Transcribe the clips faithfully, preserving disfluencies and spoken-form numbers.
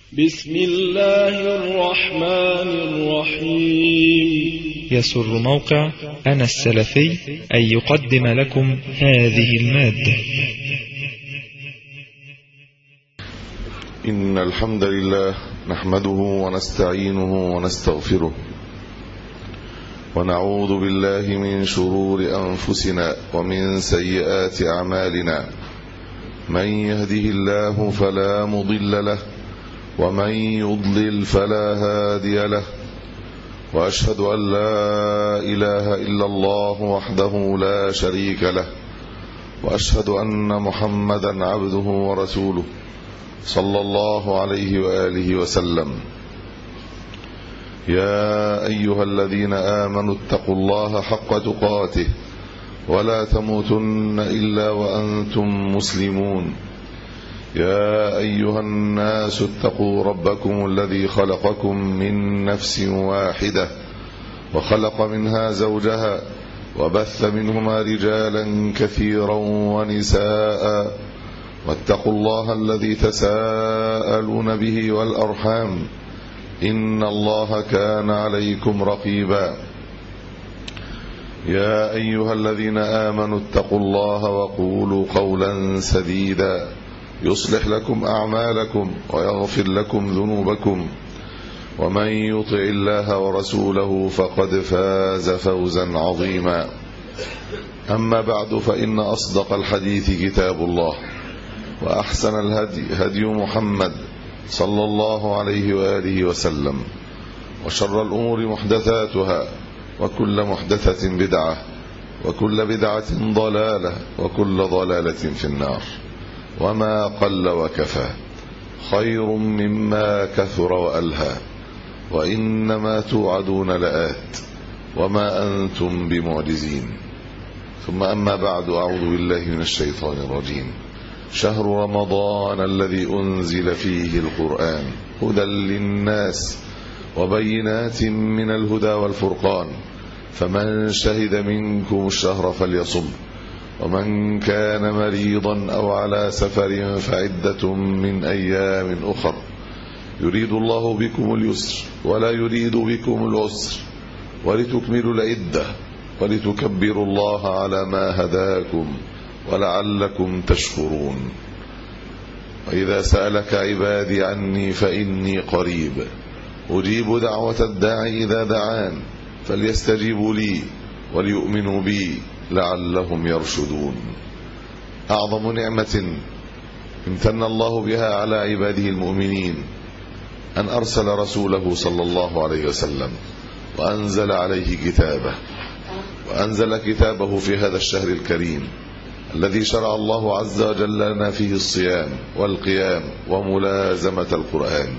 بسم الله الرحمن الرحيم. يسر موقع أنا السلفي أن يقدم لكم هذه المادة. إن الحمد لله نحمده ونستعينه ونستغفره ونعوذ بالله من شرور أنفسنا ومن سيئات أعمالنا. من يهده الله فلا مضل له ومن يضلل فلا هادي له، وأشهد أن لا إله إلا الله وحده لا شريك له، وأشهد أن محمدا عبده ورسوله صلى الله عليه وآله وسلم. يا أيها الذين آمنوا اتقوا الله حق تقاته ولا تموتن إلا وأنتم مسلمون. يا أيها الناس اتقوا ربكم الذي خلقكم من نفس واحدة وخلق منها زوجها وبث منهما رجالا كثيرا ونساء، واتقوا الله الذي تساءلون به والأرحام إن الله كان عليكم رقيبا. يا أيها الذين آمنوا اتقوا الله وقولوا قولا سديدا يصلح لكم أعمالكم ويغفر لكم ذنوبكم، ومن يطع الله ورسوله فقد فاز فوزا عظيما. أما بعد، فإن أصدق الحديث كتاب الله، وأحسن الهدي هدي محمد صلى الله عليه وآله وسلم، وشر الأمور محدثاتها، وكل محدثة بدعة، وكل بدعة ضلالة، وكل ضلالة في النار. وما قل وكفى خير مما كثر وألهى، وإنما توعدون لآت وما أنتم بمعجزين. ثم أما بعد، أعوذ بالله من الشيطان الرجيم. شهر رمضان الذي أنزل فيه القرآن هدى للناس وبينات من الهدى والفرقان، فمن شهد منكم الشهر فليصم، ومن كان مريضا أو على سفر فعدة من أيام أخر، يريد الله بكم اليسر ولا يريد بكم العسر، ولتكملوا العدة ولتكبروا الله على ما هداكم ولعلكم تشكرون. وإذا سألك عبادي عني فإني قريب أجيب دعوة الداعي إذا دعان، فليستجيبوا لي وليؤمنوا بي لعلهم يرشدون. أعظم نعمة امتن الله بها على عباده المؤمنين أن أرسل رسوله صلى الله عليه وسلم، وأنزل عليه كتابه، وأنزل كتابه في هذا الشهر الكريم الذي شرع الله عز وجل لنا فيه الصيام والقيام وملازمة القرآن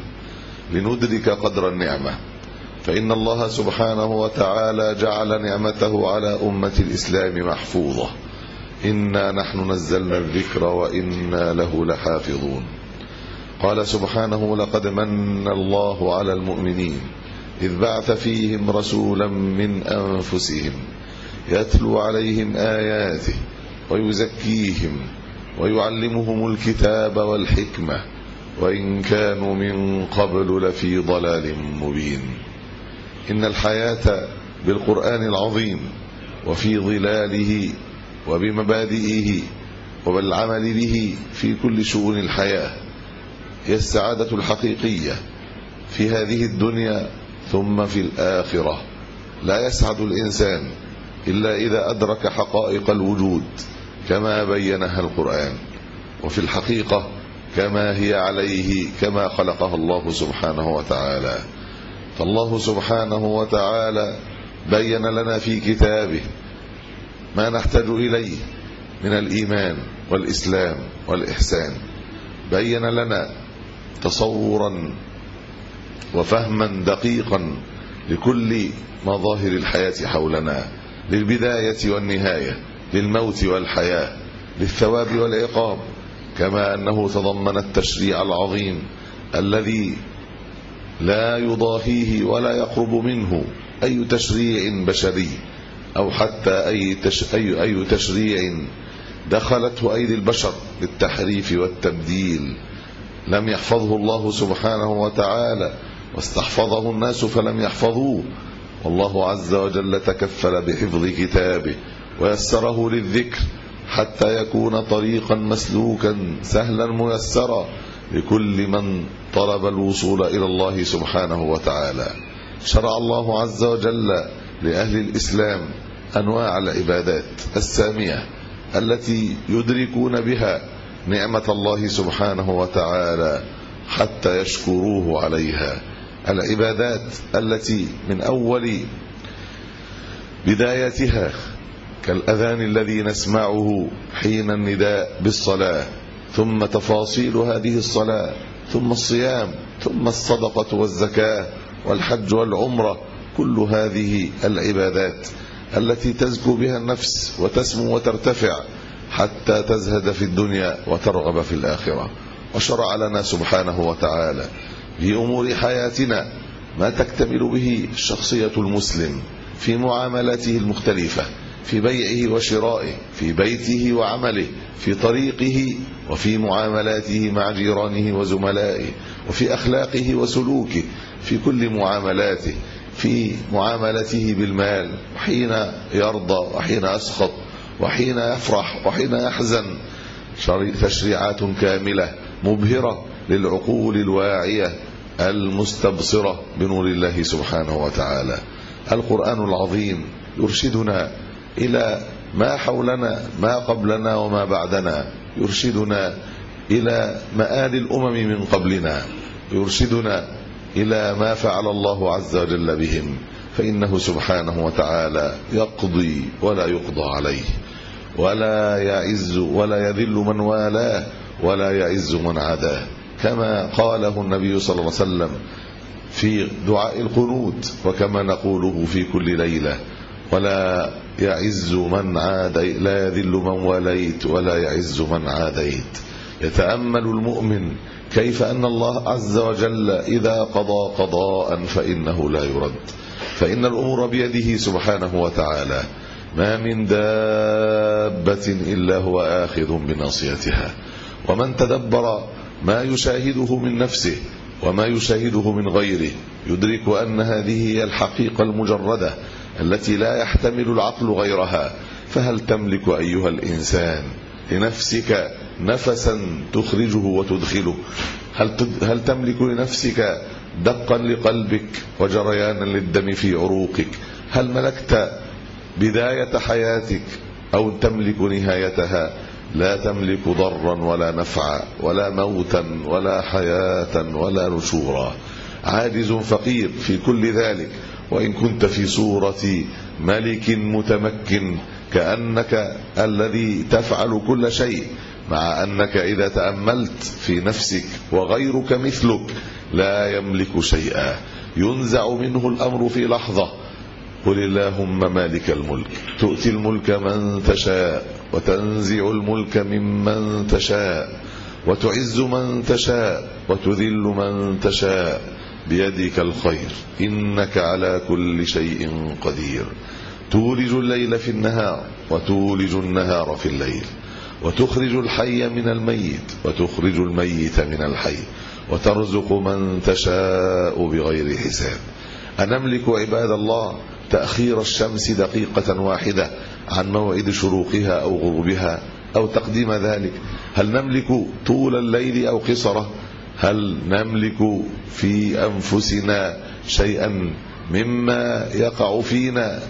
لندرك قدر النعمة. فإن الله سبحانه وتعالى جعل نعمته على أمة الإسلام محفوظة. إنا نحن نزلنا الذكر وإنا له لحافظون. قال سبحانه: لقد من الله على المؤمنين إذ بعث فيهم رسولا من أنفسهم يتلو عليهم آياته ويزكيهم ويعلمهم الكتاب والحكمة وإن كانوا من قبل لفي ضلال مبين. إن الحياة بالقرآن العظيم وفي ظلاله وبمبادئه وبالعمل به في كل شؤون الحياة هي السعادة الحقيقية في هذه الدنيا ثم في الآخرة. لا يسعد الإنسان إلا إذا أدرك حقائق الوجود كما بينها القرآن، وفي الحقيقة كما هي عليه كما خلقها الله سبحانه وتعالى. فالله سبحانه وتعالى بين لنا في كتابه ما نحتاج إليه من الإيمان والإسلام والإحسان، بين لنا تصورا وفهما دقيقا لكل مظاهر الحياة حولنا، للبداية والنهاية، للموت والحياة، للثواب والعقاب، كما أنه تضمن التشريع العظيم الذي لا يضاهيه ولا يقرب منه أي تشريع بشري، أو حتى أي, تش... أي... أي تشريع دخلته أيدي البشر بالتحريف والتبديل لم يحفظه الله سبحانه وتعالى، واستحفظه الناس فلم يحفظوه، والله عز وجل تكفل بحفظ كتابه ويسره للذكر حتى يكون طريقا مسلوكا سهلا ميسرا لكل من طلب الوصول إلى الله سبحانه وتعالى. شرع الله عز وجل لأهل الإسلام أنواع العبادات السامية التي يدركون بها نعمة الله سبحانه وتعالى حتى يشكروه عليها. العبادات التي من أول بدايتها كالأذان الذي نسمعه حين النداء بالصلاة، ثم تفاصيل هذه الصلاة، ثم الصيام، ثم الصدقة والزكاة والحج والعمرة، كل هذه العبادات التي تزكو بها النفس وتسمو وترتفع حتى تزهد في الدنيا وترغب في الآخرة. وشرع لنا سبحانه وتعالى في أمور حياتنا ما تكتمل به شخصية المسلم في معاملاته المختلفة، في بيعه وشرائه، في بيته وعمله، في طريقه وفي معاملاته مع جيرانه وزملائه، وفي أخلاقه وسلوكه، في كل معاملاته، في معاملته بالمال، وحين يرضى وحين يسخط، وحين يفرح وحين يحزن. تشريعات كاملة مبهرة للعقول الواعية المستبصرة بنور الله سبحانه وتعالى. القرآن العظيم يرشدنا إلى ما حولنا، ما قبلنا وما بعدنا، يرشدنا إلى مآل الأمم من قبلنا، يرشدنا إلى ما فعل الله عز وجل بهم، فإنه سبحانه وتعالى يقضي ولا يقضى عليه، ولا يعز ولا يذل من والاه، ولا يعز من عاداه، كما قاله النبي صلى الله عليه وسلم في دعاء القنوت، وكما نقوله في كل ليلة: ولا يعز من عاديت، لا يذل من واليت، ولا يعز من عاديت. يتأمل المؤمن كيف أن الله عز وجل إذا قضى قضاء فإنه لا يرد، فإن الأمور بيده سبحانه وتعالى، ما من دابة إلا هو آخذ بناصيتها. ومن تدبر ما يشاهده من نفسه وما يشاهده من غيره يدرك أن هذه هي الحقيقة المجردة التي لا يحتمل العقل غيرها. فهل تملك أيها الإنسان لنفسك نفسا تخرجه وتدخله؟ هل هل تملك لنفسك دقا لقلبك وجريانا للدم في عروقك؟ هل ملكت بداية حياتك أو تملك نهايتها؟ لا تملك ضرا ولا نفعا ولا موتا ولا حياة ولا نشورا، عاجز فقير في كل ذلك. وإن كنت في صورة ملك متمكن كأنك الذي تفعل كل شيء، مع أنك إذا تأملت في نفسك وغيرك مثلك لا يملك شيئا، ينزع منه الأمر في لحظة. قل اللهم مالك الملك تؤتي الملك من تشاء وتنزع الملك ممن تشاء وتعز من تشاء وتذل من تشاء بيدك الخير إنك على كل شيء قدير. تولج الليل في النهار وتولج النهار في الليل، وتخرج الحي من الميت وتخرج الميت من الحي، وترزق من تشاء بغير حساب. أنملك عباد الله تأخير الشمس دقيقة واحدة عن موعد شروقها أو غروبها أو تقديم ذلك؟ هل نملك طول الليل أو قصره؟ هل نملك في أنفسنا شيئا مما يقع فينا؟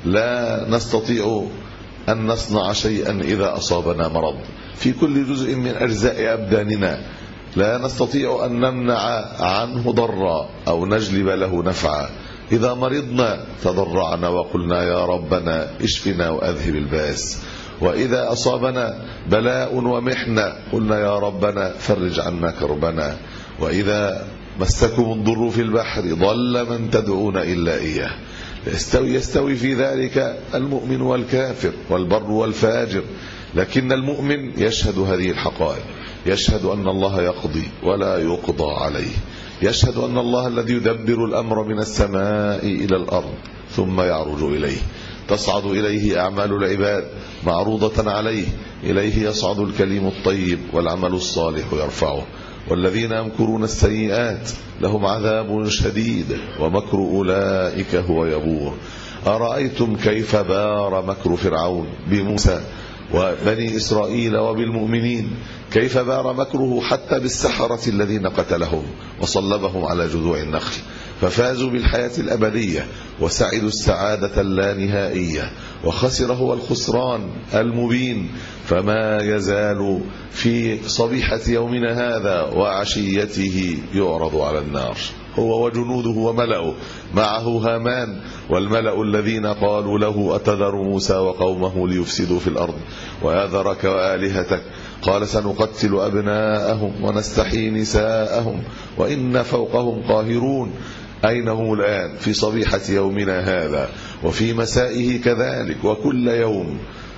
لا نستطيع أن نصنع شيئا إذا أصابنا مرض في كل جزء من أجزاء أبداننا، لا نستطيع أن نمنع عنه ضرا أو نجلب له نفعا. إذا مرضنا تضرعنا وقلنا يا ربنا اشفنا وأذهب الباس، وإذا أصابنا بلاء ومحنة قلنا يا ربنا فرج عنا كربنا، وإذا مسكم الضر في البحر ضل من تدعون إلا إياه. يستوي, يستوي في ذلك المؤمن والكافر والبر والفاجر، لكن المؤمن يشهد هذه الحقائق، يشهد أن الله يقضي ولا يقضى عليه، يشهد أن الله الذي يدبر الأمر من السماء إلى الأرض ثم يعرج إليه، تصعد إليه أعمال العباد معروضة عليه، إليه يصعد الكلم الطيب والعمل الصالح يرفعه، والذين يمكرون السيئات لهم عذاب شديد ومكر أولئك هو يبور. أرأيتم كيف بار مكر فرعون بموسى وبني إسرائيل وبالمؤمنين، كيف بار مكره حتى بالسحرة الذين قتلهم وصلبهم على جذوع النخل، ففازوا بالحياة الأبدية وسعدوا السعادة اللانهائية، وخسر هو الخسران المبين. فما يزال في صبيحة يومنا هذا وعشيته يعرض على النار هو وجنوده وملأه، معه هامان والملأ الذين قالوا له أتذر موسى وقومه ليفسدوا في الأرض ويذرك وآلهتك، قال سنقتل أبناءهم ونستحيي نساءهم وإن فوقهم قاهرون. أين هم الآن في صبيحة يومنا هذا وفي مسائه كذلك وكل يوم؟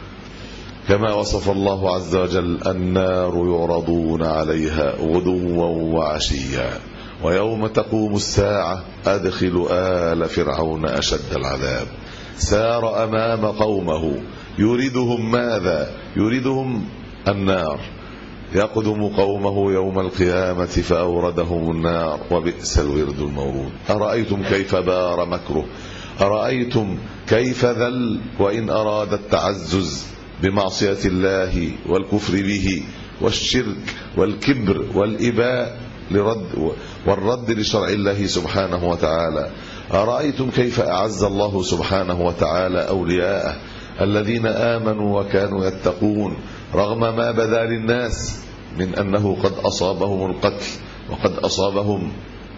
كما وصف الله عز وجل: النار يعرضون عليها غدوا وعشيا ويوم تقوم الساعة أدخل آل فرعون أشد العذاب. سار أمام قومه يريدهم ماذا؟ يريدهم النار، يقدم قومه يوم القيامة فأوردهم النار وبئس الورد المورود. أرأيتم كيف بار مكره؟ أرأيتم كيف ذل وإن أراد التعزز بمعصية الله والكفر به والشرك والكبر والإباء لرد والرد لشرع الله سبحانه وتعالى. أرأيتم كيف أعز الله سبحانه وتعالى أولياءه الذين آمنوا وكانوا يتقون رغم ما بدا للناس من أنه قد أصابهم القتل وقد أصابهم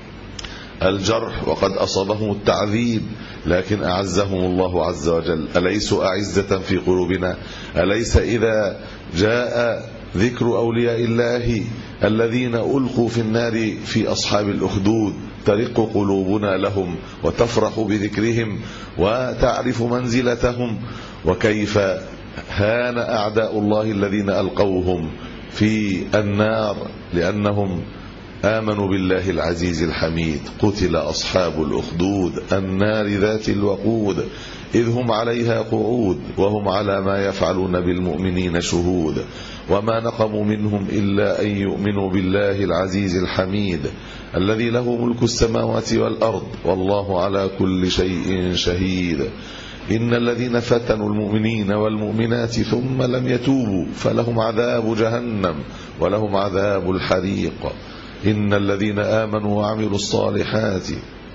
الجرح وقد أصابهم التعذيب، لكن أعزهم الله عز وجل. أليسوا أعزة في قلوبنا؟ أليس إذا جاء ذكر أولياء الله الذين ألقوا في النار في أصحاب الأخدود ترق قلوبنا لهم وتفرح بذكرهم وتعرف منزلتهم؟ وكيف هان أعداء الله الذين ألقوهم في النار لأنهم آمنوا بالله العزيز الحميد. قتل أصحاب الأخدود النار ذات الوقود إذ هم عليها قعود وهم على ما يفعلون بالمؤمنين شهود وما نقموا منهم إلا أن يؤمنوا بالله العزيز الحميد الذي له ملك السماوات والأرض والله على كل شيء شهيد. إن الذين فتنوا المؤمنين والمؤمنات ثم لم يتوبوا فلهم عذاب جهنم ولهم عذاب الحريق. إن الذين آمنوا وعملوا الصالحات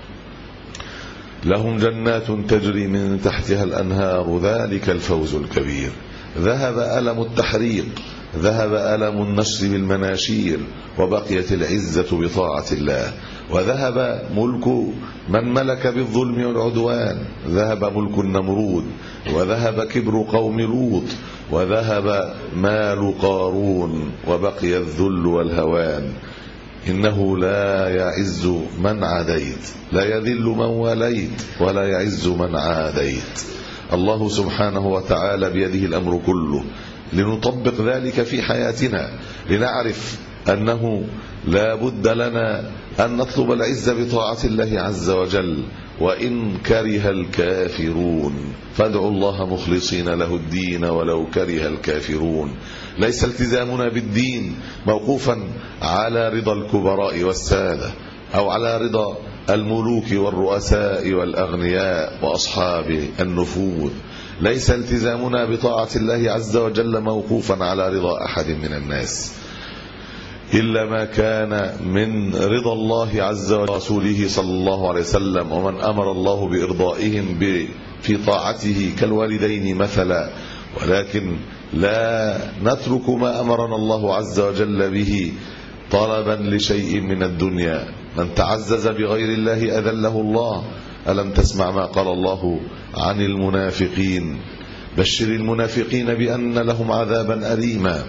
لهم جنات تجري من تحتها الأنهار ذلك الفوز الكبير. ذهب ألم التحريق، ذهب ألم النشر بالمناشير، وبقيت العزة بطاعة الله، وذهب ملك من ملك بالظلم والعدوان، ذهب ملك النمرود، وذهب كبر قوم لوط، وذهب مال قارون، وبقي الذل والهوان. إنه لا يعز من عاديت، لا يذل من واليت، ولا يعز من عاديت. الله سبحانه وتعالى بيده الأمر كله، لنطبق ذلك في حياتنا، لنعرف أنه لا بد لنا أن نطلب العزة بطاعة الله عز وجل وإن كره الكافرون، فادعوا الله مخلصين له الدين ولو كره الكافرون. ليس التزامنا بالدين موقوفا على رضا الكبراء والسادة أو على رضا الملوك والرؤساء والأغنياء وأصحاب النفوذ. ليس التزامنا بطاعة الله عز وجل موقوفا على رضا أحد من الناس إلا ما كان من رضا الله عز وجل ورسوله صلى الله عليه وسلم، ومن أمر الله بإرضائهم في طاعته كالوالدين مثلا. ولكن لا نترك ما أمرنا الله عز وجل به طلبا لشيء من الدنيا. من تعزز بغير الله أذله الله. ألم تسمع ما قال الله عن المنافقين؟ بشر المنافقين بأن لهم عذابا أليما.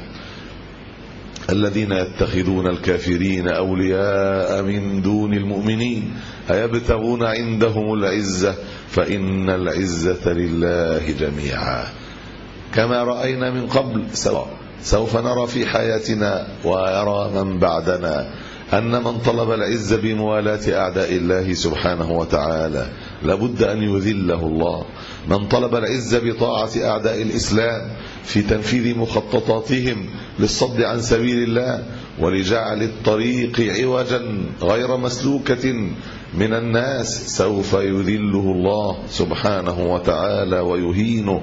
الذين يتخذون الكافرين أولياء من دون المؤمنين أيبتغون عندهم العزة فإن العزة لله جميعا. كما رأينا من قبل سوف نرى في حياتنا ويرى من بعدنا أن من طلب العزة بموالاة أعداء الله سبحانه وتعالى لابد أن يذله الله. من طلب العزة بطاعة أعداء الإسلام في تنفيذ مخططاتهم للصد عن سبيل الله ولجعل الطريق عوجا غير مسلوكة من الناس سوف يذله الله سبحانه وتعالى ويهينه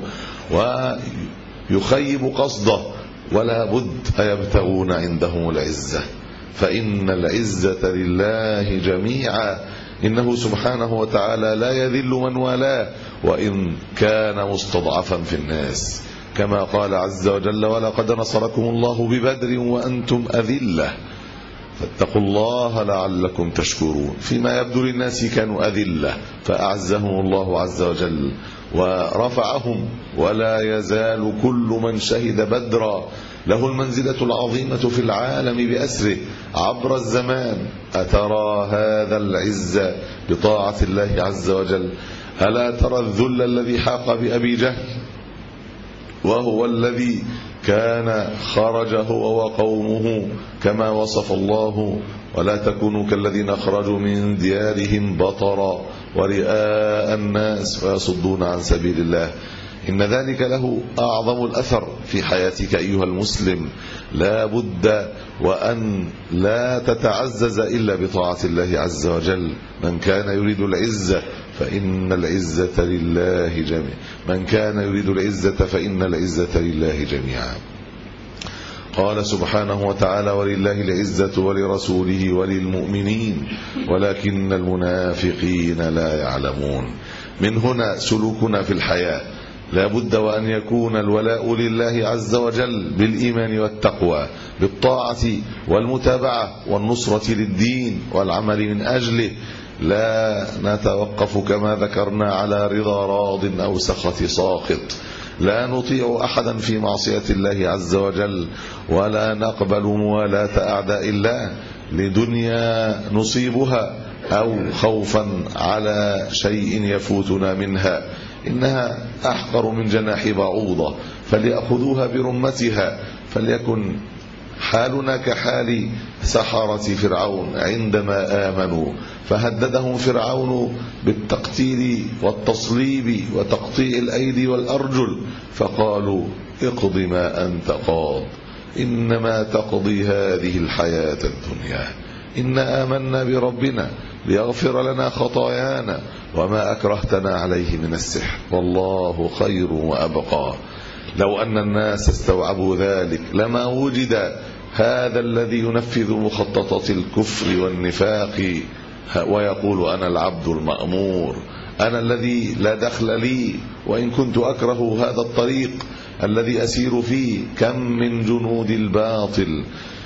ويخيب قصده، ولا بد أيبتغون عندهم العزة، فإن العزة لله جميعا، إنه سبحانه وتعالى لا يذل من والاه وإن كان مستضعفا في الناس، كما قال عز وجل: ولقد نصركم الله ببدر وأنتم أذلة فاتقوا الله لعلكم تشكرون. فيما يبدو للناس كانوا أذلة فأعزهم الله عز وجل ورفعهم، ولا يزال كل من شهد بدرا له المنزلة العظيمة في العالم بأسره عبر الزمان. أترى هذا العز بطاعة الله عز وجل؟ ألا ترى الذل الذي حاق بأبي جهل، وهو الذي كان خرج هو وقومه كما وصف الله: ولا تكونوا كالذين خرجوا من ديارهم بطرا ورئاء الناس ويصدون عن سبيل الله. إن ذلك له أعظم الأثر في حياتك أيها المسلم. لا بد وأن لا تتعزز إلا بطاعة الله عز وجل. من كان يريد العزة فإن العزة لله جميعا من كان يريد العزة فإن العزة لله جميعا. قال سبحانه وتعالى: ولله العزة ولرسوله وللمؤمنين ولكن المنافقين لا يعلمون. من هنا سلوكنا في الحياة لا بد وأن يكون الولاء لله عز وجل بالإيمان والتقوى، بالطاعة والمتابعة والنصرة للدين والعمل من أجله. لا نتوقف كما ذكرنا على رضا راض أو سخط ساخط. لا نطيع أحدا في معصية الله عز وجل، ولا نقبل موالاة أعداء الله لدنيا نصيبها أو خوفا على شيء يفوتنا منها. إنها أحقر من جناح بعوضة فليأخذوها برمتها. فليكن حالنا كحال سحرة فرعون عندما آمنوا فهددهم فرعون بالتقتيل والتصليب وتقطيع الأيدي والأرجل، فقالوا: اقض ما أنت قاض إنما تقضي هذه الحياة الدنيا إنا آمنا بربنا ليغفر لنا خطايانا وما أكرهتنا عليه من السحر والله خير وأبقى. لو أن الناس استوعبوا ذلك لما وجد هذا الذي ينفذ مخططات الكفر والنفاق ويقول: أنا العبد المأمور، أنا الذي لا دخل لي وإن كنت أكره هذا الطريق الذي أسير فيه. كم من جنود الباطل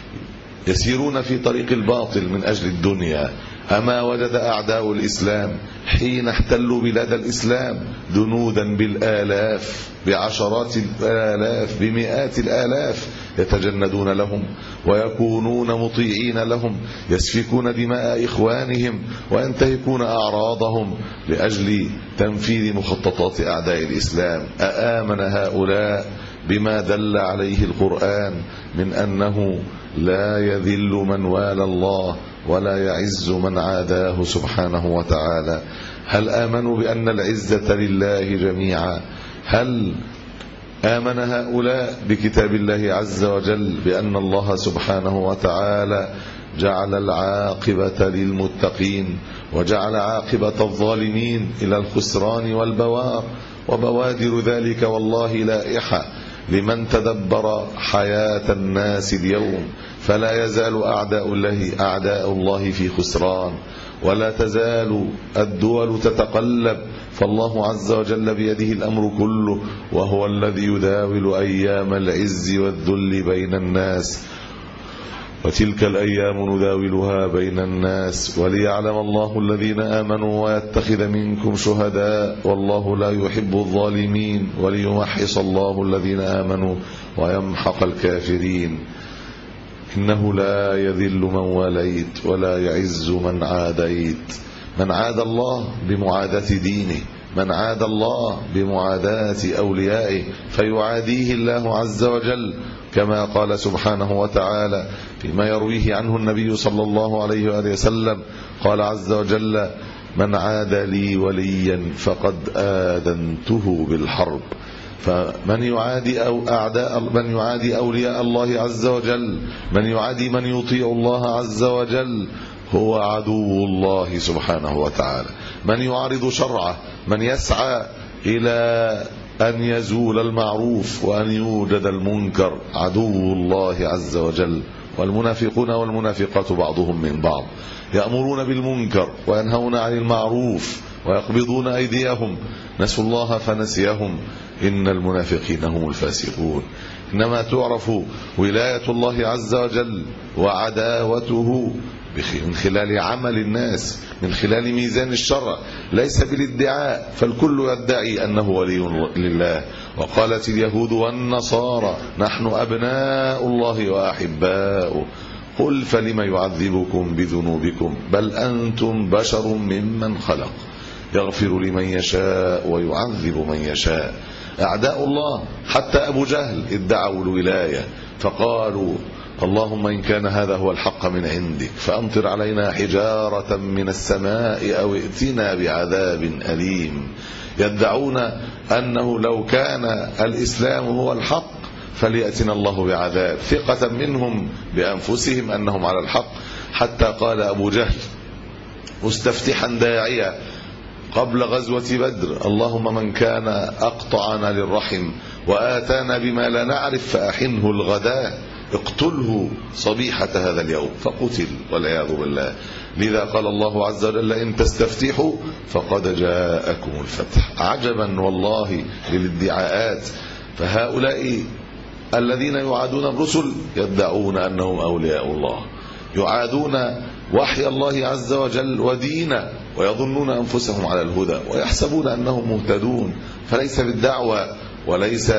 يسيرون في طريق الباطل من أجل الدنيا. أما وجد أعداء الإسلام حين احتلوا بلاد الإسلام جنودا بالآلاف، بعشرات الآلاف، بمئات الآلاف يتجندون لهم ويكونون مطيعين لهم، يسفكون دماء إخوانهم وينتهكون أعراضهم لأجل تنفيذ مخططات أعداء الإسلام. أآمن هؤلاء بما دل عليه القرآن من أنه لا يذل من والى الله ولا يعز من عاداه سبحانه وتعالى؟ هل آمنوا بأن العزة لله جميعا؟ هل آمن هؤلاء بكتاب الله عز وجل بأن الله سبحانه وتعالى جعل العاقبة للمتقين وجعل عاقبة الظالمين إلى الخسران والبوار؟ وبوادر ذلك والله لائحة لمن تدبر حياة الناس اليوم. فلا يزال أعداء الله أعداء الله في خسران، ولا تزال الدول تتقلب، فالله عز وجل بيده الأمر كله، وهو الذي يداول أيام العز والذل بين الناس. وتلك الأيام نداولها بين الناس وليعلم الله الذين آمنوا ويتخذ منكم شهداء والله لا يحب الظالمين وليمحص الله الذين آمنوا ويمحق الكافرين. إنه لا يذل من واليت ولا يعز من عاديت. من عاد الله بمعاداة دينه، من عاد الله بمعاداة أوليائه فيعاديه الله عز وجل، كما قال سبحانه وتعالى فيما يرويه عنه النبي صلى الله عليه وآله وسلم، قال عز وجل: من عاد لي وليا فقد آذنته بالحرب. فمن يعادي أو أعداء من يعادي أولياء الله عز وجل، من يعادي من يطيع الله عز وجل هو عدو الله سبحانه وتعالى. من يعارض شرعه، من يسعى إلى أن يزول المعروف وأن يوجد المنكر، عدو الله عز وجل. والمنافقون والمنافقات بعضهم من بعض، يأمرون بالمنكر وينهون عن المعروف ويقبضون أيديهم، نسوا الله فنسيهم، إن المنافقين هم الفاسقون. إنما تعرف ولاية الله عز وجل وعداوته من خلال عمل الناس، من خلال ميزان الشرع، ليس بالادعاء، فالكل يدعي أنه ولي لله. وقالت اليهود والنصارى نحن أبناء الله وأحباؤه، قل فلم يعذبكم بذنوبكم بل أنتم بشر ممن خلق، يغفر لمن يشاء ويعذب من يشاء. أعداء الله حتى أبو جهل ادعوا الولاية، فقالوا اللهم إن كان هذا هو الحق من عندك فأمطر علينا حجارة من السماء أو ائتنا بعذاب أليم. يدعون أنه لو كان الإسلام هو الحق فليأتنا الله بعذاب، ثقة منهم بأنفسهم أنهم على الحق. حتى قال أبو جهل مستفتحا داعيا قبل غزوة بدر اللهم من كان أقطعنا للرحم وآتانا بما لا نعرف فأحنه الغداء، اقتله صبيحة هذا اليوم، فقتل والعياذ بالله. لذا قال الله عز وجل إن تستفتحوا فقد جاءكم الفتح. عجبا والله للادعاءات. فهؤلاء الذين يعادون الرسل يدعون أنهم أولياء الله، يعادون وحي الله عز وجل ودينه، ويظنون أنفسهم على الهدى ويحسبون أنهم مهتدون. فليس بالدعوة وليس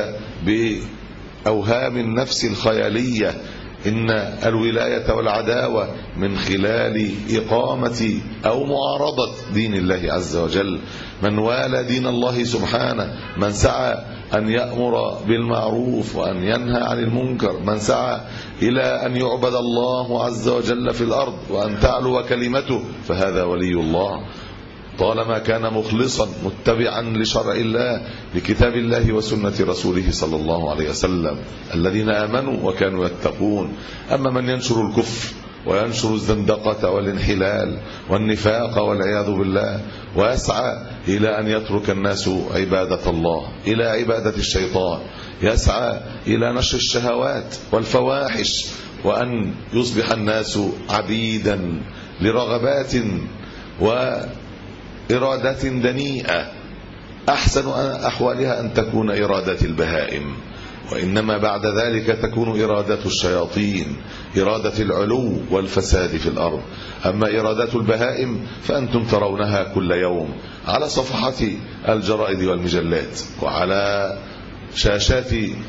بأوهام النفس الخيالية، إن الولاية والعداوة من خلال إقامة أو معارضة دين الله عز وجل. من والى دين الله سبحانه، من سعى أن يأمر بالمعروف وأن ينهى عن المنكر، من سعى إلى أن يعبد الله عز وجل في الأرض وأن تعلو كلمته، فهذا ولي الله طالما كان مخلصا متبعا لشرع الله لكتاب الله وسنة رسوله صلى الله عليه وسلم، الذين آمنوا وكانوا يتقون. أما من ينشر الكفر وينشر الزندقة والانحلال والنفاق والعياذ بالله، ويسعى إلى أن يترك الناس عبادة الله إلى عبادة الشيطان، يسعى إلى نشر الشهوات والفواحش، وأن يصبح الناس عبيدا لرغبات وإرادات دنيئة أحسن أحوالها أن تكون إرادة البهائم، وإنما بعد ذلك تكون إرادة الشياطين، إرادة العلو والفساد في الأرض. أما إرادات البهائم فأنتم ترونها كل يوم على صفحات الجرائد والمجلات وعلى شاشات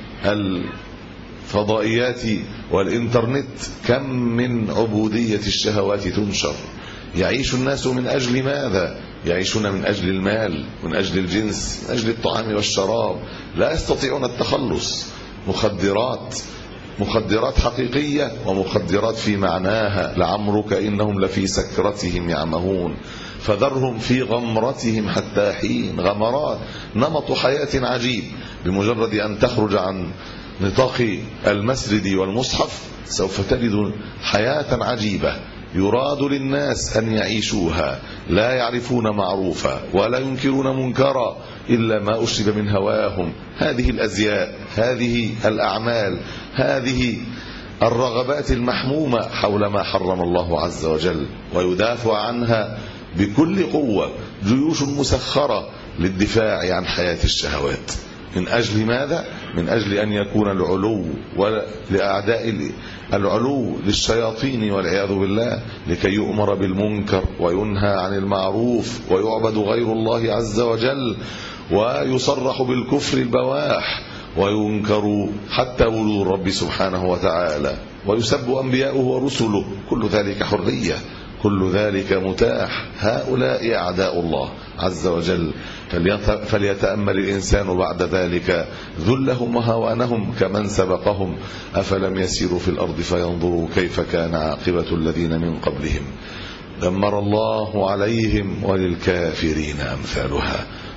الفضائيات والإنترنت، كم من عبودية الشهوات تنشر. يعيش الناس من أجل ماذا؟ يعيشون من أجل المال، من أجل الجنس، من أجل الطعام والشراب، لا يستطيعون التخلص. مخدرات، مخدرات حقيقية ومخدرات في معناها، لعمرك إنهم لفي سكرتهم يعمهون، فذرهم في غمرتهم حتى حين. غمرات، نمط حياة عجيب. بمجرد أن تخرج عن نطاق المسجد والمصحف سوف تجد حياة عجيبة يراد للناس أن يعيشوها، لا يعرفون معروفا ولا ينكرون منكرا إلا ما أشرب من هواهم. هذه الأزياء، هذه الأعمال، هذه الرغبات المحمومة حول ما حرم الله عز وجل، ويدافع عنها بكل قوة جيوش مسخرة للدفاع عن حياة الشهوات. من أجل ماذا؟ من أجل أن يكون العلو ولأعداء العلو للشياطين والعياذ بالله، لكي يؤمر بالمنكر وينهى عن المعروف ويعبد غير الله عز وجل، ويصرح بالكفر البواح، وينكر حتى ولو الرب سبحانه وتعالى، ويسب أنبياؤه ورسله. كل ذلك حرية، كل ذلك متاح. هؤلاء أعداء الله عز وجل، فليتأمل الإنسان بعد ذلك ذلهم وهوانهم كمن سبقهم. أفلم يسيروا في الأرض فينظروا كيف كان عاقبة الذين من قبلهم، دمر الله عليهم وللكافرين أمثالها.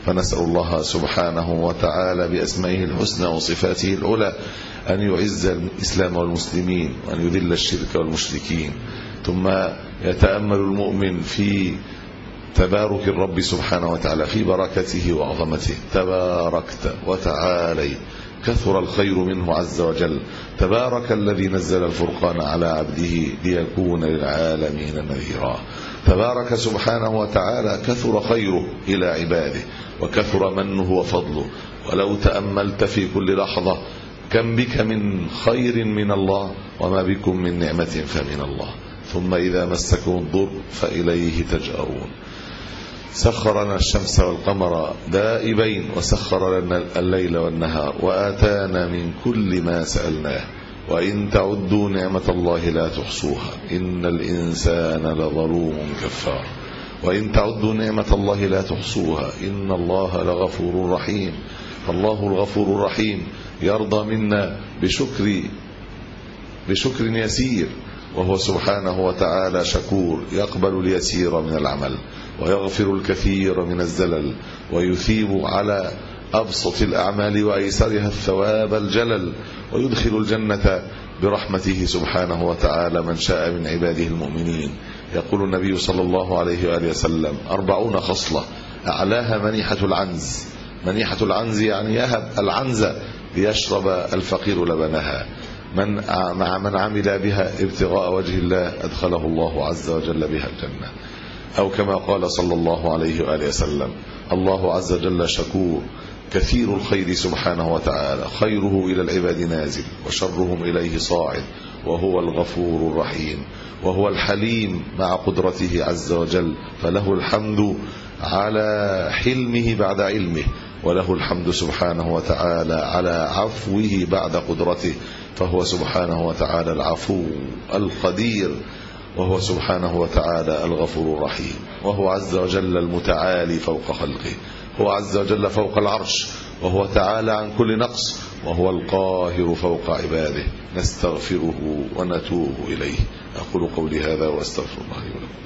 فنسأل الله سبحانه وتعالى بأسمائه الحسنى وصفاته العلى أن يعز الإسلام والمسلمين وأن يذل الشرك والمشركين. ثم يتأمل المؤمن في تبارك الرب سبحانه وتعالى، في بركته وعظمته. تباركت وتعالي كثر الخير منه عز وجل. تبارك الذي نزل الفرقان على عبده ليكون للعالمين نذيرا. تبارك سبحانه وتعالى كثر خيره إلى عباده وكثر منه وفضله. ولو تأملت في كل لحظة كم بك من خير من الله وما بكم من نعمة فمن الله. ثم إذا مسكم الضر فإليه تجأرون. سخر لنا الشمس والقمر دائبين وسخر لنا الليل والنهار وآتانا من كل ما سألناه وإن تعدوا نعمة الله لا تحصوها إن الإنسان لظلوم كفار. وإن تعدوا نعمة الله لا تحصوها إن الله لغفور رحيم. فالله الغفور الرحيم يرضى منا بشكر بشكر يسير، وهو سبحانه وتعالى شكور يقبل اليسير من العمل ويغفر الكثير من الزلل ويثيب على أبسط الأعمال وأيسرها الثواب الجلل، ويدخل الجنة برحمته سبحانه وتعالى من شاء من عباده المؤمنين. يقول النبي صلى الله عليه وآله وسلم أربعون خصلة أعلاها منيحة العنز. منيحة العنز يعني يهب العنز ليشرب الفقير لبنها. من مع من عمل بها ابتغاء وجه الله أدخله الله عز وجل بها الجنة. أو كما قال صلى الله عليه وآله وسلم الله عز وجل شكور كثير الخير سبحانه وتعالى، خيره إلى العباد نازل وشرهم إليه صاعد، وهو الغفور الرحيم وهو الحليم مع قدرته عز وجل. فله الحمد على حلمه بعد علمه، وله الحمد سبحانه وتعالى على عفوه بعد قدرته. فهو سبحانه وتعالى العفو القدير، وهو سبحانه وتعالى الغفور الرحيم، وهو عز وجل المتعالي فوق خلقه، هو عز وجل فوق العرش، وهو تعالى عن كل نقص، وهو القاهر فوق عباده. نستغفره ونتوب إليه. أقول قولي هذا وأستغفر الله لي ولكم.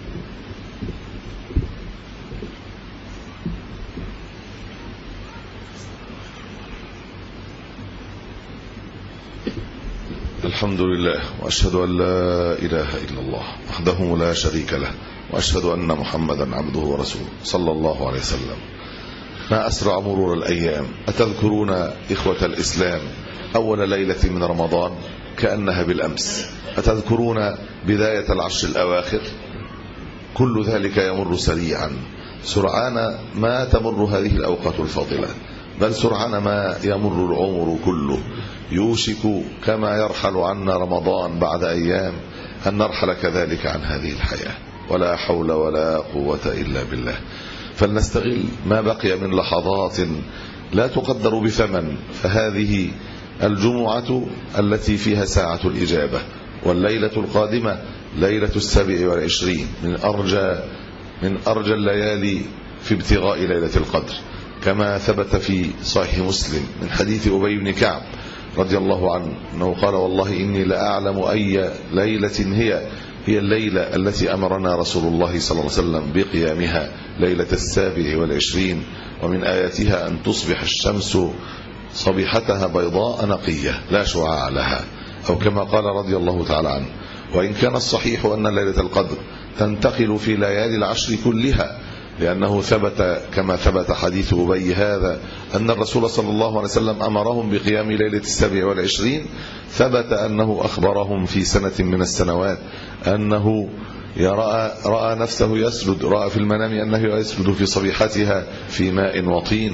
الحمد لله، وأشهد أن لا إله إلا الله وحده لا شريك له، وأشهد أن محمدا عبده ورسوله صلى الله عليه وسلم. ما أسرع مرور الأيام. أتذكرون إخوة الإسلام أول ليلة من رمضان كأنها بالأمس؟ أتذكرون بداية العشر الأواخر؟ كل ذلك يمر سريعا. سرعان ما تمر هذه الأوقات الفاضلة، بل سرعان ما يمر العمر كله. يوشك كما يرحل عنا رمضان بعد أيام أن نرحل كذلك عن هذه الحياة، ولا حول ولا قوة إلا بالله. فلنستغل ما بقي من لحظات لا تقدر بثمن. فهذه الجمعة التي فيها ساعة الإجابة، والليلة القادمة ليلة السابع والعشرين من أرجى من أرجى الليالي في ابتغاء ليلة القدر، كما ثبت في صحيح مسلم من حديث أبي بن كعب رضي الله عنه أنه قال والله إني لأعلم أي ليلة هي هي الليلة التي أمرنا رسول الله صلى الله عليه وسلم بقيامها، ليلة السابع والعشرين. ومن آياتها أن تصبح الشمس صبيحتها بيضاء نقية لا شعاع لها، أو كما قال رضي الله تعالى عنه. وإن كان الصحيح أن ليلة القدر تنتقل في ليالي العشر كلها، لأنه ثبت كما ثبت حديث أبي هذا أن الرسول صلى الله عليه وسلم أمرهم بقيام ليلة السابع والعشرين. ثبت أنه أخبرهم في سنة من السنوات أنه يرى رأى نفسه يسجد، رأى في المنام أنه يسجد في صبيحتها في ماء وطين،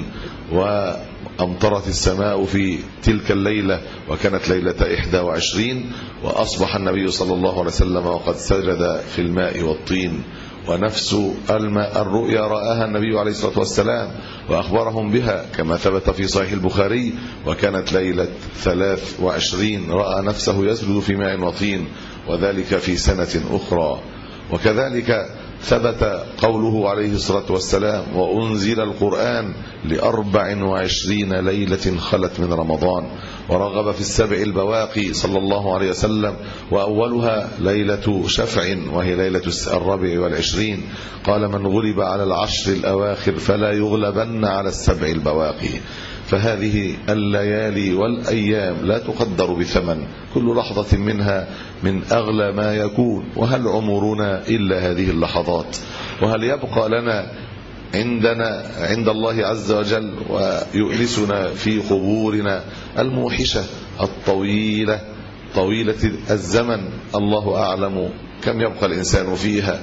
وأمطرت السماء في تلك الليلة، وكانت ليلة إحدى وعشرين، وأصبح النبي صلى الله عليه وسلم وقد سجد في الماء والطين. ونفس الماء الرؤيا رآها النبي عليه الصلاة والسلام وأخبرهم بها كما ثبت في صحيح البخاري، وكانت ليلة ثلاث وعشرين رأى نفسه يسجد في ماء وطين، وذلك في سنة أخرى. وكذلك ثبت قوله عليه الصلاة والسلام: وأنزل القرآن لأربع وعشرين ليلة خلت من رمضان. ورغب في السبع البواقي صلى الله عليه وسلم، وأولها ليلة شفع وهي ليلة الرابع والعشرين. قال: من غلب على العشر الأواخر فلا يغلبن على السبع البواقي. فهذه الليالي والأيام لا تقدر بثمن، كل لحظة منها من أغلى ما يكون. وهل عمرنا إلا هذه اللحظات؟ وهل يبقى لنا عندنا عند الله عز وجل ويؤنسنا في قبورنا الموحشة الطويلة طويلة الزمن؟ الله أعلم كم يبقى الإنسان فيها.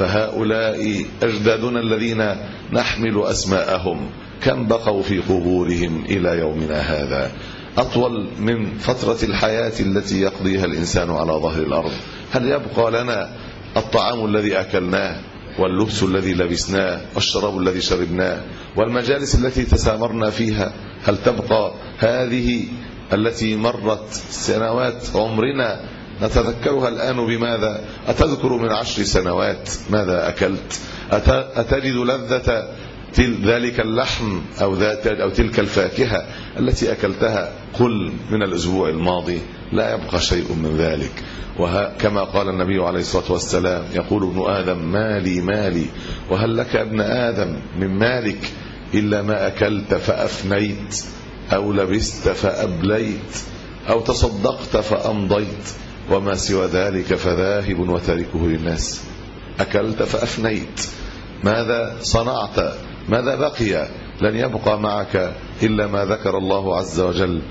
فهؤلاء أجدادنا الذين نحمل أسماءهم كم بقوا في قبورهم إلى يومنا هذا؟ أطول من فترة الحياة التي يقضيها الإنسان على ظهر الأرض. هل يبقى لنا الطعام الذي أكلناه، واللبس الذي لبسناه، والشراب الذي شربناه، والمجالس التي تسامرنا فيها؟ هل تبقى هذه التي مرت سنوات عمرنا نتذكرها الآن بماذا؟ أتذكر من عشر سنوات ماذا أكلت؟ أتجد لذة ذلك اللحم أو, ذات أو تلك الفاكهة التي أكلتها قل من الأسبوع الماضي؟ لا يبقى شيء من ذلك. وكما قال النبي عليه الصلاة والسلام: يقول ابن آدم مالي مالي، وهل لك ابن آدم من مالك إلا ما أكلت فأفنيت، أو لبست فأبليت، أو تصدقت فأمضيت، وما سوى ذلك فذاهب وتركه للناس. أكلت فأفنيت، ماذا صنعت؟ ماذا بقي؟ لن يبقى معك إلا ما ذكر الله عز وجل: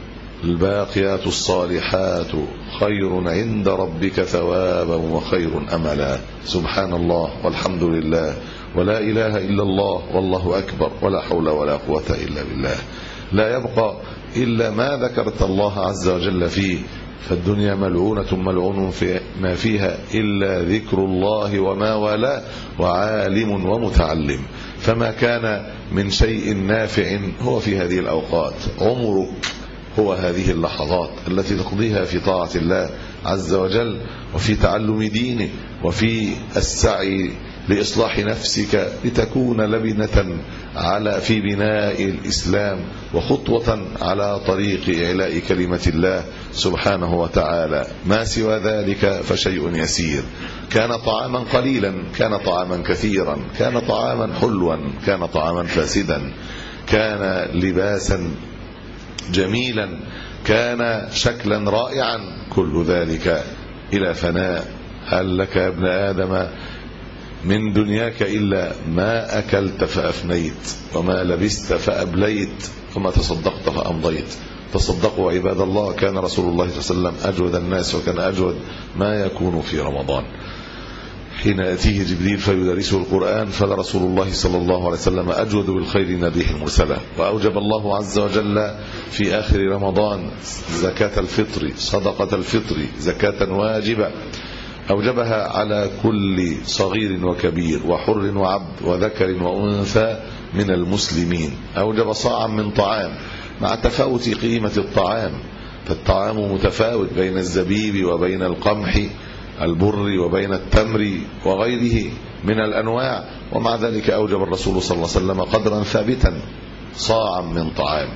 الباقيات الصالحات خير عند ربك ثوابا وخير أملا. سبحان الله والحمد لله ولا إله إلا الله والله أكبر ولا حول ولا قوة إلا بالله. لا يبقى إلا ما ذكرت الله عز وجل فيه. فالدنيا ملعونة ملعون في ما فيها إلا ذكر الله وما والاه وعالم ومتعلم. فما كان من شيء نافع هو في هذه الأوقات. عمرك هو هذه اللحظات التي تقضيها في طاعة الله عز وجل، وفي تعلم دينه، وفي السعي لإصلاح نفسك لتكون لبنة على في بناء الإسلام، وخطوة على طريق إعلاء كلمة الله سبحانه وتعالى. ما سوى ذلك فشيء يسير. كان طعاما قليلا، كان طعاما كثيرا، كان طعاما حلوا، كان طعاما فاسدا، كان لباسا جميلا، كان شكلا رائعا، كل ذلك إلى فناء. هل لك يا ابن آدم من دنياك إلا ما أكلت فأفنيت، وما لبست فأبليت، وما تصدقت فأمضيت. تصدقوا عباد الله. كان رسول الله صلى الله عليه وسلم أجود الناس، وكان أجود ما يكون في رمضان حين يأتيه جبريل فيدرسه القرآن. فلرسول الله صلى الله عليه وسلم أجود بالخير نبيح المرسلة. وأوجب الله عز وجل في آخر رمضان زكاة الفطر، صدقة الفطر، زكاة واجبة أوجبها على كل صغير وكبير وحر وعبد وذكر وأنثى من المسلمين. أوجب صاعا من طعام مع تفاوت قيمة الطعام، فالطعام متفاوت بين الزبيب وبين القمح البر وبين التمر وغيره من الأنواع، ومع ذلك أوجب الرسول صلى الله عليه وسلم قدرا ثابتا صاعا من طعام.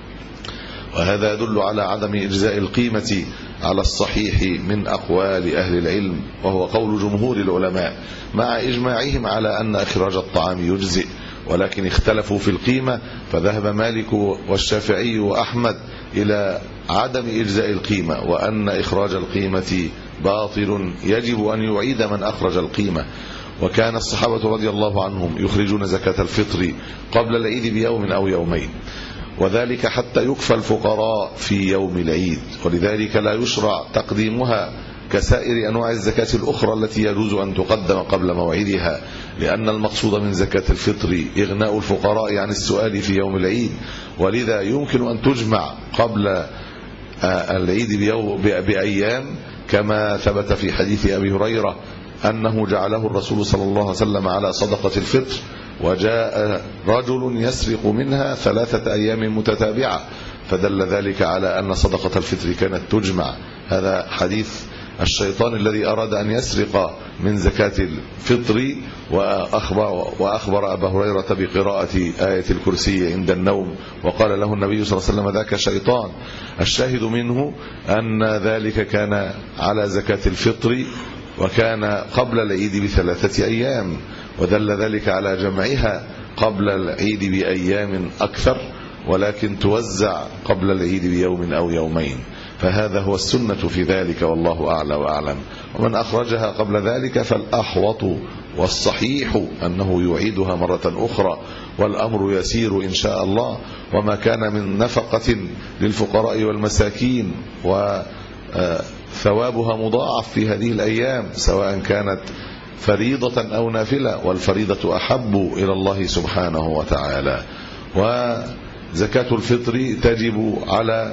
وهذا يدل على عدم إجزاء القيمة على الصحيح من أقوال أهل العلم، وهو قول جمهور العلماء مع إجماعهم على أن إخراج الطعام يجزئ، ولكن اختلفوا في القيمة. فذهب مالك والشافعي وأحمد إلى عدم إجزاء القيمة، وأن إخراج القيمة باطل، يجب أن يعيد من أخرج القيمة. وكان الصحابة رضي الله عنهم يخرجون زكاة الفطر قبل العيد بيوم أو يومين، وذلك حتى يكفى الفقراء في يوم العيد، ولذلك لا يشرع تقديمها كسائر أنواع الزكاة الأخرى التي يجوز أن تقدم قبل موعدها، لأن المقصود من زكاة الفطر إغناء الفقراء عن السؤال في يوم العيد، ولذا يمكن أن تجمع قبل العيد بأيام، كما ثبت في حديث أبي هريرة أنه جعله الرسول صلى الله عليه وسلم على صدقة الفطر، وجاء رجل يسرق منها ثلاثة أيام متتابعة، فدل ذلك على أن صدقة الفطر كانت تجمع. هذا حديث الشيطان الذي أراد أن يسرق من زكاة الفطر وأخبر, وأخبر أبا هريرة بقراءة آية الكرسي عند النوم، وقال له النبي صلى الله عليه وسلم ذاك شيطان. الشاهد منه أن ذلك كان على زكاة الفطر، وكان قبل العيد بثلاثة أيام، ودل ذلك على جمعها قبل العيد بأيام أكثر، ولكن توزع قبل العيد بيوم أو يومين، فهذا هو السنة في ذلك، والله أعلى وأعلم. ومن أخرجها قبل ذلك فالأحوط والصحيح أنه يعيدها مرة أخرى، والأمر يسير إن شاء الله. وما كان من نفقة للفقراء والمساكين وثوابها مضاعف في هذه الأيام، سواء كانت فريضة أو نافلة، والفريضة أحب إلى الله سبحانه وتعالى. وزكاة الفطر تجب على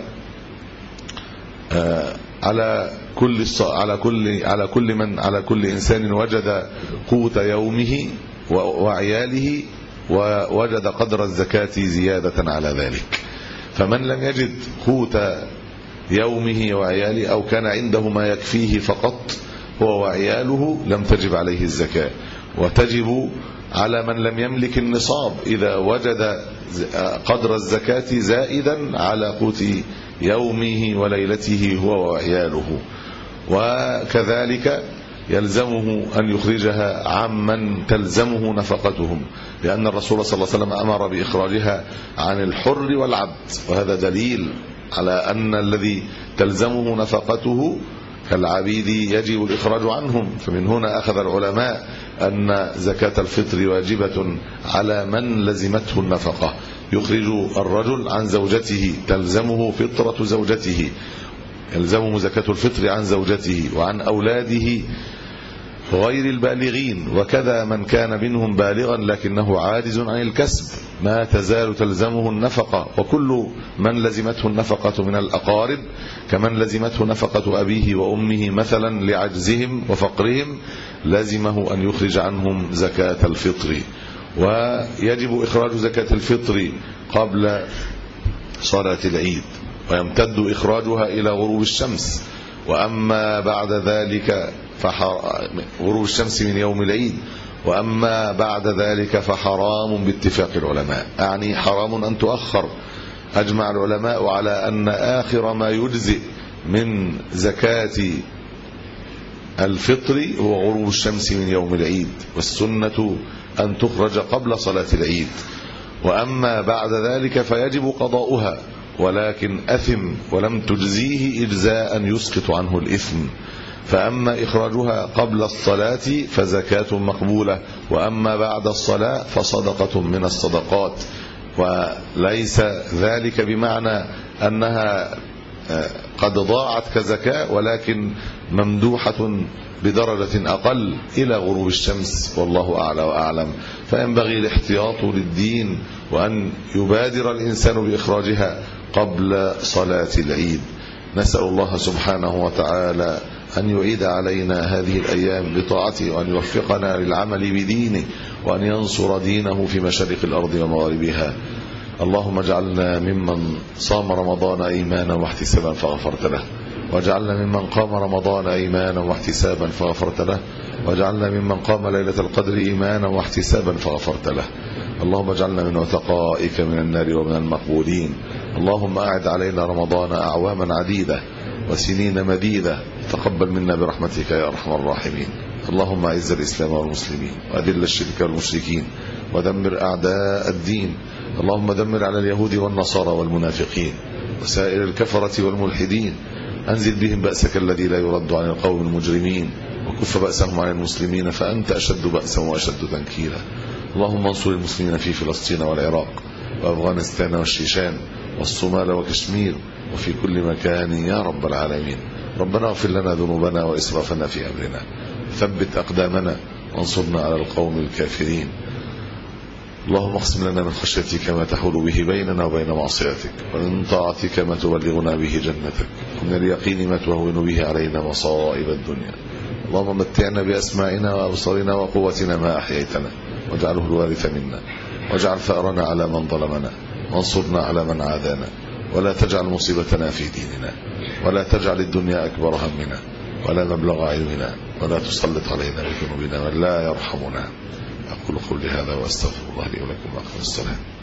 على كل على كل على كل من على كل إنسان وجد قوت يومه وعياله ووجد قدر الزكاة زيادة على ذلك. فمن لم يجد قوت يومه وعياله أو كان عنده ما يكفيه فقط هو وعياله لم تجب عليه الزكاة، وتجب على من لم يملك النصاب إذا وجد قدر الزكاة زائدا على قوت يومه وليلته هو وعياله. وكذلك يلزمه أن يخرجها عمن تلزمه نفقتهم، لأن الرسول صلى الله عليه وسلم أمر بإخراجها عن الحر والعبد، وهذا دليل على أن الذي تلزمه نفقته كالعبيد يجب الإخراج عنهم. فمن هنا أخذ العلماء أن زكاة الفطر واجبة على من لزمته النفقة. يخرج الرجل عن زوجته تلزمه فطرة زوجته، يلزمه زكاة الفطر عن زوجته وعن أولاده غير البالغين، وكذا من كان منهم بالغا لكنه عاجز عن الكسب ما تزال تلزمه النفقة. وكل من لزمته النفقة من الأقارب كمن لزمته نفقة أبيه وأمه مثلا لعجزهم وفقرهم لزمه أن يخرج عنهم زكاة الفطر. ويجب إخراج زكاة الفطر قبل صلاة العيد، ويمتد إخراجها إلى غروب الشمس. وأما بعد ذلك غروب الشمس من يوم العيد، وأما بعد ذلك فحرام باتفاق العلماء، يعني حرام أن تؤخر. أجمع العلماء على أن آخر ما يجزئ من زكاة الفطر هو غروب الشمس من يوم العيد، والسنة أن تخرج قبل صلاة العيد. وأما بعد ذلك فيجب قضاؤها، ولكن أثم ولم تجزيه إجزاء يسقط عنه الإثم. فأما إخراجها قبل الصلاة فزكاة مقبولة، وأما بعد الصلاة فصدقة من الصدقات. وليس ذلك بمعنى أنها قد ضاعت كزكاة، ولكن ممدوحة بدرجة أقل إلى غروب الشمس، والله أعلى وأعلم. فينبغي الاحتياط للدين، وأن يبادر الإنسان بإخراجها قبل صلاة العيد. نسأل الله سبحانه وتعالى أن يعيد علينا هذه الأيام بطاعته، وأن يوفقنا للعمل بدينه، وأن ينصر دينه في مشارق الأرض ومغاربها. اللهم اجعلنا ممن صام رمضان إيمانا واحتسابا فغفرت له، واجعلنا ممن قام رمضان إيمانا واحتسابا فغفرت له، واجعلنا ممن قام ليلة القدر إيمانا واحتسابا فغفرت له. اللهم اجعلنا من عتقائك من النار ومن المقبولين. اللهم أعد علينا رمضان أعواما عديدة وسنين مديدة، تقبل منا برحمتك يا أرحم الراحمين. اللهم أعز الإسلام والمسلمين، وأذل الشرك والمشركين، ودمر أعداء الدين. اللهم دمر على اليهود والنصارى والمنافقين وسائر الكفرة والملحدين. أنزل بهم بأسك الذي لا يرد عن القوم المجرمين، وكف بأسهم عن المسلمين فأنت أشد بأسا وأشد تنكيلا. اللهم انصر المسلمين في فلسطين والعراق وأفغانستان والشيشان والصومال وكشمير وفي كل مكان يا رب العالمين. ربنا اغفر لنا ذنوبنا وإسرافنا في أمرنا، ثبت أقدامنا وانصرنا على القوم الكافرين. اللهم اقسم لنا من خشيتك ما تحول به بيننا وبين معصيتك، ومن طاعتك ما تبلغنا به جنتك، ومن اليقين ما تهون به علينا مصائب الدنيا. اللهم متعنا بأسماعنا وأبصارنا وقوتنا ما أحييتنا، واجعله الوارث منا، واجعل ثأرنا على من ظلمنا، وانصرنا على من عادانا، ولا تجعل مصيبتنا في ديننا، ولا تجعل الدنيا أكبر همنا، ولا مبلغ علمنا، ولا تسلط علينا بذنوبنا من لا يرحمنا. أقول قولي هذا وأستغفر الله لي ولكم وأقم الصلاة.